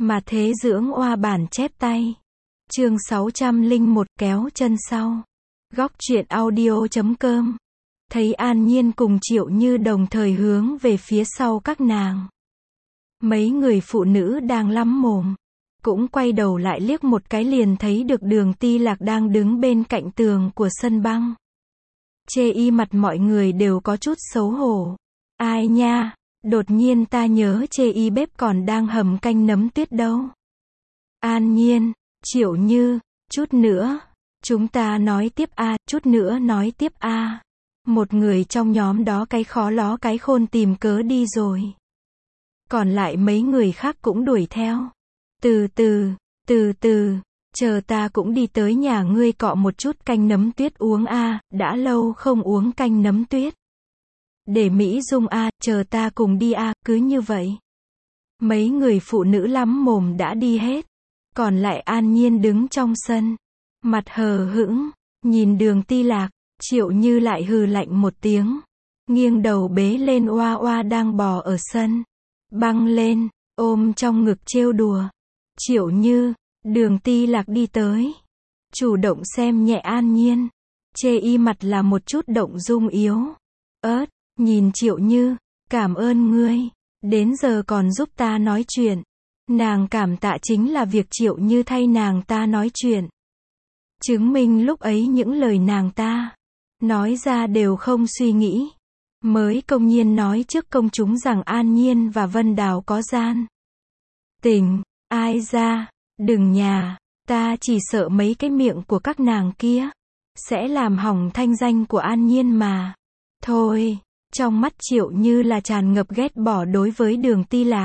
Mà thế dưỡng oa bản chép tay. Chương 601 kéo chân sau. Góc truyện audio.com. Thấy An Nhiên cùng Triệu Như đồng thời hướng về phía sau các nàng. Mấy người phụ nữ đang lắm mồm, cũng quay đầu lại liếc một cái liền thấy được Đường Ti Lạc đang đứng bên cạnh tường của sân băng. Chê y mặt mọi người đều có chút xấu hổ. Ai nha, đột nhiên ta nhớ chê y bếp còn đang hầm canh nấm tuyết đâu. An Nhiên, Triệu Như, chút nữa, chúng ta nói tiếp a, chút nữa nói tiếp a. Một người trong nhóm đó cái khó ló cái khôn tìm cớ đi rồi. Còn lại mấy người khác cũng đuổi theo. Từ từ, chờ ta cũng đi tới nhà ngươi cọ một chút canh nấm tuyết uống a, đã lâu không uống canh nấm tuyết. Để Mỹ Dung a, chờ ta cùng đi a, cứ như vậy. Mấy người phụ nữ lắm mồm đã đi hết. Còn lại An Nhiên đứng trong sân, mặt hờ hững, nhìn Đường Ti Lạc. Triệu Như lại hừ lạnh một tiếng, nghiêng đầu bế lên oa oa đang bò ở sân băng lên, ôm trong ngực trêu đùa. Triệu Như, Đường Ti Lạc đi tới, chủ động xem nhẹ An Nhiên, chê y mặt là một chút động dung yếu ớt, nhìn Triệu Như, cảm ơn ngươi, đến giờ còn giúp ta nói chuyện. Nàng cảm tạ chính là việc Triệu Như thay nàng ta nói chuyện, chứng minh lúc ấy những lời nàng ta nói ra đều không suy nghĩ, mới công nhiên nói trước công chúng rằng An Nhiên và Vân Đào có gian tình. Ai ra, đừng nhà, ta chỉ sợ mấy cái miệng của các nàng kia sẽ làm hỏng thanh danh của An Nhiên mà. Thôi, trong mắt Triệu Như là tràn ngập ghét bỏ đối với Đường Ti Lạc.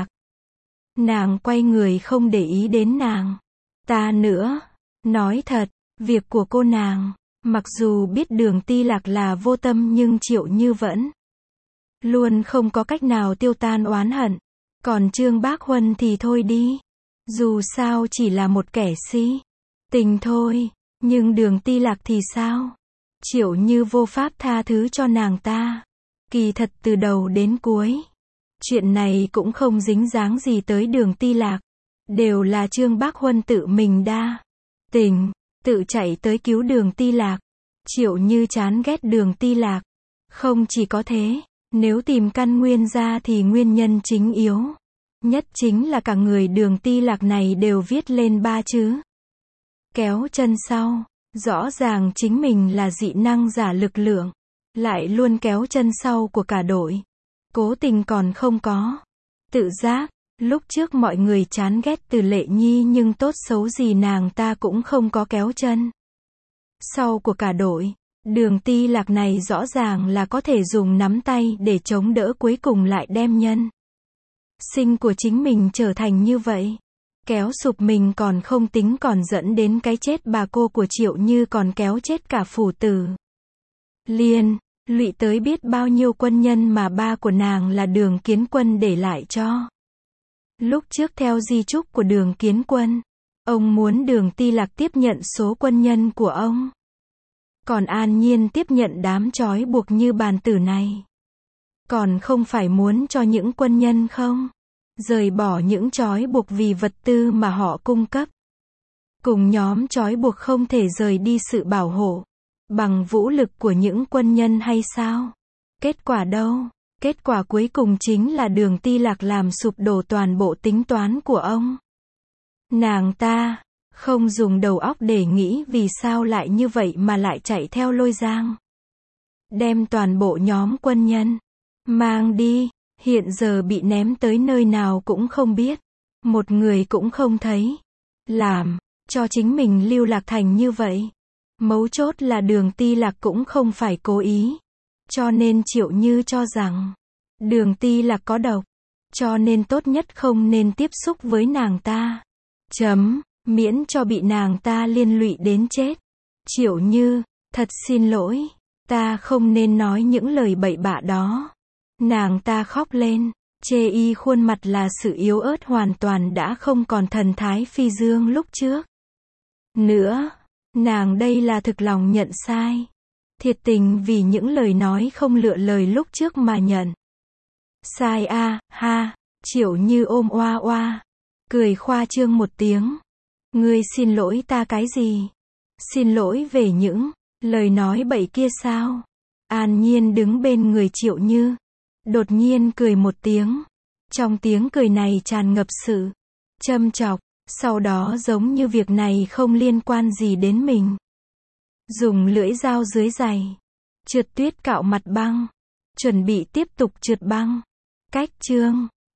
Nàng quay người không để ý đến nàng. Ta nữa, nói thật, việc của cô nàng, mặc dù biết Đường Ti Lạc là vô tâm nhưng Triệu Như vẫn luôn không có cách nào tiêu tan oán hận. Còn Trương Bác Huân thì thôi đi, dù sao chỉ là một kẻ si tình thôi, nhưng Đường Ti Lạc thì sao? Triệu Như vô pháp tha thứ cho nàng ta. Kỳ thật từ đầu đến cuối, chuyện này cũng không dính dáng gì tới Đường Ti Lạc, đều là Trương Bác Huân tự mình đa tình, tự chạy tới cứu Đường Ti Lạc. Triệu Như chán ghét Đường Ti Lạc. Không chỉ có thế, nếu tìm căn nguyên ra thì nguyên nhân chính yếu nhất chính là cả người Đường Ti Lạc này đều viết lên 3 chữ kéo chân sau. Rõ ràng chính mình là dị năng giả lực lượng, lại luôn kéo chân sau của cả đội. Cố tình còn không có tự giác. Lúc trước mọi người chán ghét Từ Lệ Nhi nhưng tốt xấu gì nàng ta cũng không có kéo chân sau của cả đội. Đường Ti Lạc này rõ ràng là có thể dùng nắm tay để chống đỡ, cuối cùng lại đem nhân sinh của chính mình trở thành như vậy. Kéo sụp mình còn không tính, còn dẫn đến cái chết bà cô của Triệu Như, còn kéo chết cả phủ tử liên, lụy tới biết bao nhiêu quân nhân mà ba của nàng là Đường Kiến Quân để lại cho. Lúc trước theo di chúc của Đường Kiến Quân, ông muốn Đường Ti Lạc tiếp nhận số quân nhân của ông. Còn An Nhiên tiếp nhận đám trói buộc như bàn tử này. Còn không phải muốn cho những quân nhân không rời bỏ những trói buộc vì vật tư mà họ cung cấp. Cùng nhóm trói buộc không thể rời đi sự bảo hộ bằng vũ lực của những quân nhân hay sao? Kết quả đâu? Kết quả cuối cùng chính là Đường Ti Lạc làm sụp đổ toàn bộ tính toán của ông. Nàng ta không dùng đầu óc để nghĩ vì sao lại như vậy mà lại chạy theo Lôi Giang, đem toàn bộ nhóm quân nhân mang đi, hiện giờ bị ném tới nơi nào cũng không biết, một người cũng không thấy, làm cho chính mình lưu lạc thành như vậy. Mấu chốt là Đường Ti Lạc cũng không phải cố ý, cho nên Triệu Như cho rằng Đường Ti Lạc có độc, cho nên tốt nhất không nên tiếp xúc với nàng ta. Miễn cho bị nàng ta liên lụy đến chết. Triệu Như, thật xin lỗi, ta không nên nói những lời bậy bạ đó. Nàng ta khóc lên, chê y khuôn mặt là sự yếu ớt hoàn toàn đã không còn thần thái phi dương lúc trước nữa. Nàng đây là thực lòng nhận sai, thiệt tình vì những lời nói không lựa lời lúc trước mà nhận sai a. Ha. Triệu Như ôm oa oa, cười khoa trương một tiếng. Ngươi xin lỗi ta cái gì? Xin lỗi về những lời nói bậy kia sao? An Nhiên đứng bên người Triệu Như, đột nhiên cười một tiếng. Trong tiếng cười này tràn ngập sự châm chọc, sau đó giống như việc này không liên quan gì đến mình. Dùng lưỡi dao dưới giày, trượt tuyết cạo mặt băng, chuẩn bị tiếp tục trượt băng. Cách chương